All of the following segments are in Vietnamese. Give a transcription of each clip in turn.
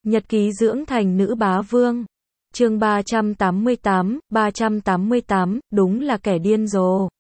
Nhật ký dưỡng thành nữ bá vương. Chương 388, đúng là kẻ điên rồ.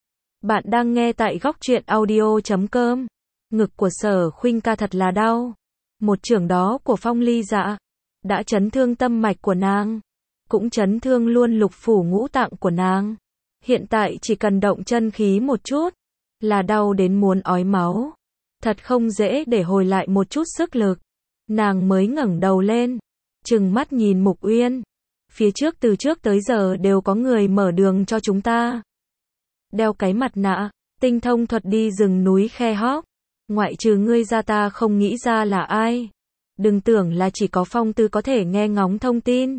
Bạn đang nghe tại góc truyện audio.com. Ngực của Sở Khuynh ca thật là đau. Một chưởng đó của Phong Ly Dạ đã chấn thương tâm mạch của nàng, cũng chấn thương luôn lục phủ ngũ tạng của nàng. Hiện tại chỉ cần động chân khí một chút là đau đến muốn ói máu. Thật không dễ để hồi lại một chút sức lực. Nàng mới ngẩng đầu lên, trừng mắt nhìn Mục Uyên. Phía trước từ trước tới giờ đều có người mở đường cho chúng ta. Đeo cái mặt nạ, tinh thông thuật đi rừng núi khe hóc. Ngoại trừ ngươi ra ta không nghĩ ra là ai. Đừng tưởng là chỉ có Phong Tư có thể nghe ngóng thông tin.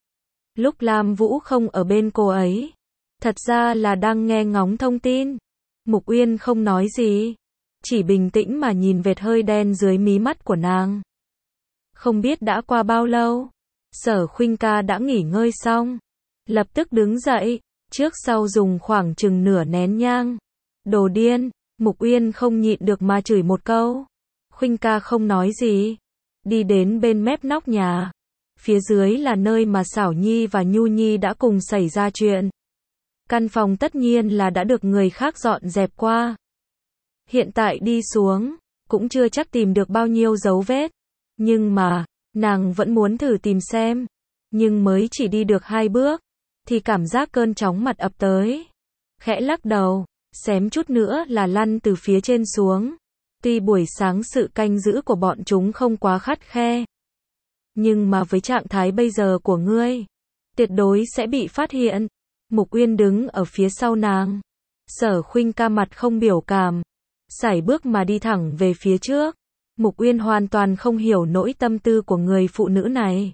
Lúc Lam Vũ không ở bên cô ấy, thật ra là đang nghe ngóng thông tin. Mục Uyên không nói gì, chỉ bình tĩnh mà nhìn vệt hơi đen dưới mí mắt của nàng. Không biết đã qua bao lâu, Sở Khuynh ca đã nghỉ ngơi xong, lập tức đứng dậy, trước sau dùng khoảng chừng nửa nén nhang. Đồ điên, Mục Uyên không nhịn được mà chửi một câu. Khuynh ca không nói gì, đi đến bên mép nóc nhà. Phía dưới là nơi mà Xảo Nhi và Nhu Nhi đã cùng xảy ra chuyện. Căn phòng tất nhiên là đã được người khác dọn dẹp qua. Hiện tại đi xuống, cũng chưa chắc tìm được bao nhiêu dấu vết. Nhưng mà, nàng vẫn muốn thử tìm xem. Nhưng mới chỉ đi được 2 bước, thì cảm giác cơn chóng mặt ập tới. Khẽ lắc đầu, xém chút nữa là lăn từ phía trên xuống. Tuy buổi sáng sự canh giữ của bọn chúng không quá khắt khe, nhưng mà với trạng thái bây giờ của ngươi, tuyệt đối sẽ bị phát hiện. Mục Uyên đứng ở phía sau nàng. Sở Khuynh ca mặt không biểu cảm, sải bước mà đi thẳng về phía trước. Mục Uyên hoàn toàn không hiểu nỗi tâm tư của người phụ nữ này.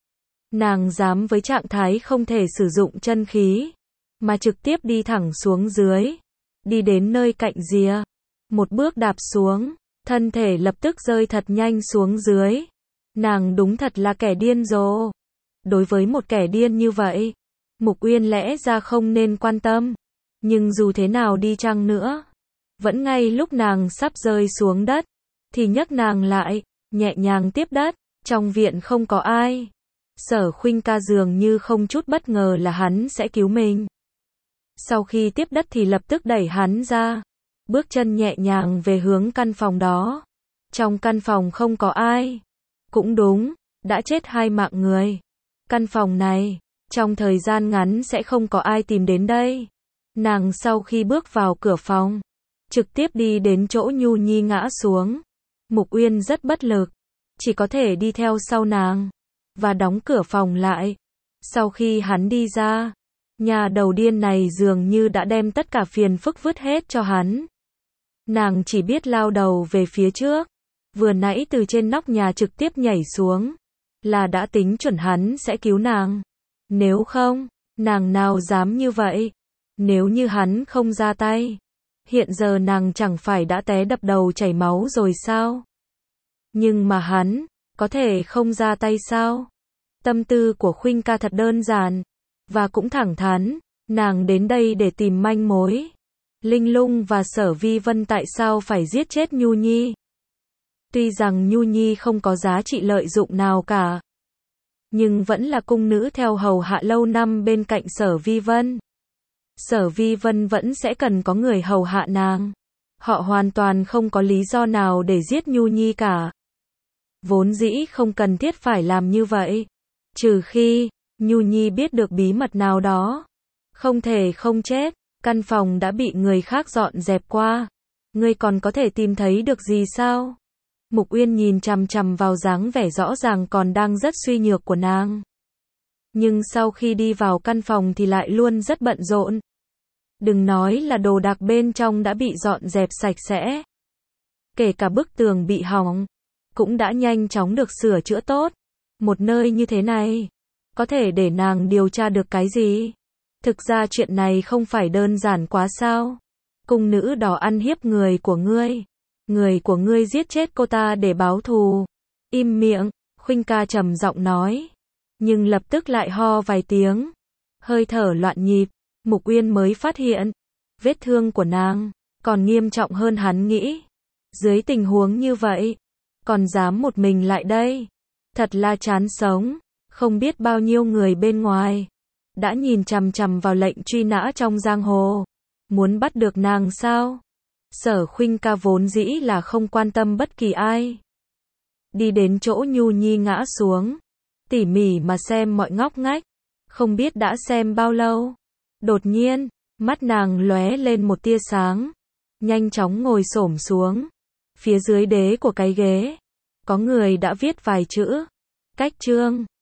Nàng dám với trạng thái không thể sử dụng chân khí, mà trực tiếp đi thẳng xuống dưới, đi đến nơi cạnh rìa. Một bước đạp xuống, thân thể lập tức rơi thật nhanh xuống dưới. Nàng đúng thật là kẻ điên rồ. Đối với một kẻ điên như vậy, Mục Uyên lẽ ra không nên quan tâm. Nhưng dù thế nào đi chăng nữa, vẫn ngay lúc nàng sắp rơi xuống đất, thì nhấc nàng lại, nhẹ nhàng tiếp đất. Trong viện không có ai. Sở Khuynh ca dường như không chút bất ngờ là hắn sẽ cứu mình. Sau khi tiếp đất thì lập tức đẩy hắn ra, bước chân nhẹ nhàng về hướng căn phòng đó. Trong căn phòng không có ai. Cũng đúng, đã chết 2 mạng người. Căn phòng này, trong thời gian ngắn sẽ không có ai tìm đến đây. Nàng sau khi bước vào cửa phòng, trực tiếp đi đến chỗ Nhu Nhi ngã xuống. Mục Uyên rất bất lực, chỉ có thể đi theo sau nàng, và đóng cửa phòng lại. Sau khi hắn đi ra, nhà đầu điên này dường như đã đem tất cả phiền phức vứt hết cho hắn. Nàng chỉ biết lao đầu về phía trước. Vừa nãy từ trên nóc nhà trực tiếp nhảy xuống, là đã tính chuẩn hắn sẽ cứu nàng. Nếu không, nàng nào dám như vậy. Nếu như hắn không ra tay, hiện giờ nàng chẳng phải đã té đập đầu chảy máu rồi sao? Nhưng mà hắn, có thể không ra tay sao? Tâm tư của Khuynh ca thật đơn giản, và cũng thẳng thắn. Nàng đến đây để tìm manh mối. Linh Lung và Sở Vi Vân tại sao phải giết chết Nhu Nhi? Tuy rằng Nhu Nhi không có giá trị lợi dụng nào cả, nhưng vẫn là cung nữ theo hầu hạ lâu năm bên cạnh Sở Vi Vân. Sở Vi Vân vẫn sẽ cần có người hầu hạ nàng. Họ hoàn toàn không có lý do nào để giết Nhu Nhi cả. Vốn dĩ không cần thiết phải làm như vậy. Trừ khi, Nhu Nhi biết được bí mật nào đó. Không thể không chết. Căn phòng đã bị người khác dọn dẹp qua. Ngươi còn có thể tìm thấy được gì sao? Mục Uyên nhìn chằm chằm vào dáng vẻ rõ ràng còn đang rất suy nhược của nàng. Nhưng sau khi đi vào căn phòng thì lại luôn rất bận rộn. Đừng nói là đồ đạc bên trong đã bị dọn dẹp sạch sẽ. Kể cả bức tường bị hỏng, cũng đã nhanh chóng được sửa chữa tốt. Một nơi như thế này, có thể để nàng điều tra được cái gì? Thực ra chuyện này không phải đơn giản quá sao? Cung nữ đó ăn hiếp người của ngươi. Người của ngươi giết chết cô ta để báo thù. Im miệng, Khuynh ca trầm giọng nói. Nhưng lập tức lại ho vài tiếng. Hơi thở loạn nhịp. Mục Uyên mới phát hiện, vết thương của nàng còn nghiêm trọng hơn hắn nghĩ. Dưới tình huống như vậy, còn dám một mình lại đây. Thật là chán sống, không biết bao nhiêu người bên ngoài đã nhìn chằm chằm vào lệnh truy nã trong giang hồ, muốn bắt được nàng sao? Sở Khuynh Ca vốn dĩ là không quan tâm bất kỳ ai. Đi đến chỗ Nhu Nhi ngã xuống, tỉ mỉ mà xem mọi ngóc ngách, không biết đã xem bao lâu. Đột nhiên, mắt nàng lóe lên một tia sáng, nhanh chóng ngồi xổm xuống. Phía dưới đế của cái ghế, có người đã viết vài chữ, cách chương.